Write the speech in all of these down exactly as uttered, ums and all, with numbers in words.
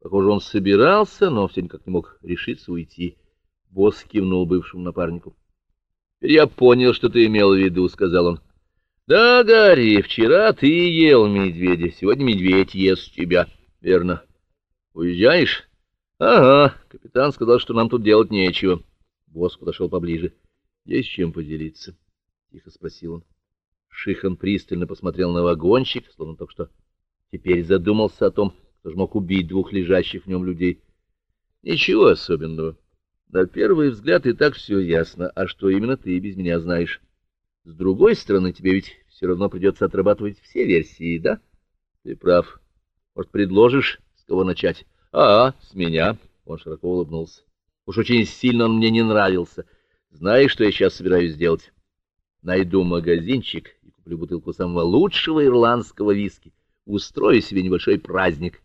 Похоже, он собирался, но все никак не мог решиться уйти. Босс кивнул бывшему напарнику. — Я понял, что ты имел в виду, — сказал он. — Да, Гарри, вчера ты ел медведя, сегодня медведь ест тебя. — Верно. — Уезжаешь? — Ага. Капитан сказал, что нам тут делать нечего. Босс подошел поближе. — Есть чем поделиться? — тихо спросил он. Шихан пристально посмотрел на вагончик, словно только что теперь задумался о том, кто же мог убить двух лежащих в нем людей. — Ничего особенного. На первый взгляд и так все ясно, а что именно ты и без меня знаешь. С другой стороны, тебе ведь все равно придется отрабатывать все версии, да? Ты прав. Может, предложишь, с кого начать? А, с меня. Он широко улыбнулся. Уж очень сильно он мне не нравился. Знаешь, что я сейчас собираюсь сделать? Найду магазинчик и куплю бутылку самого лучшего ирландского виски. Устрою себе небольшой праздник.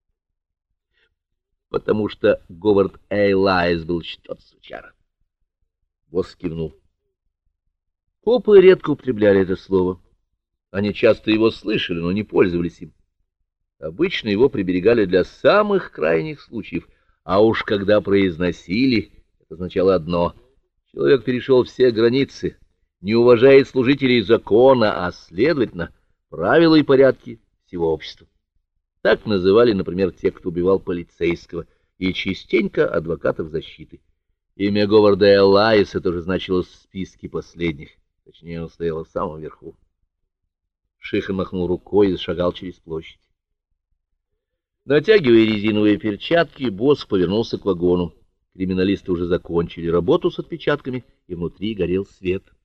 Потому что Говард Эйлайс был что-то сучара. Босс кивнул. Копы редко употребляли это слово. Они часто его слышали, но не пользовались им. Обычно его приберегали для самых крайних случаев, а уж когда произносили, это означало одно — человек перешел все границы, не уважает служителей закона, а, следовательно, правила и порядки всего общества. Так называли, например, тех, кто убивал полицейского, и частенько адвокатов защиты. Имя Говарда Элайса тоже значилось в списке последних, точнее, оно стояло в самом верху. Шихан махнул рукой и зашагал через площадь. Натягивая резиновые перчатки, босс повернулся к вагону. Криминалисты уже закончили работу с отпечатками, и внутри горел свет.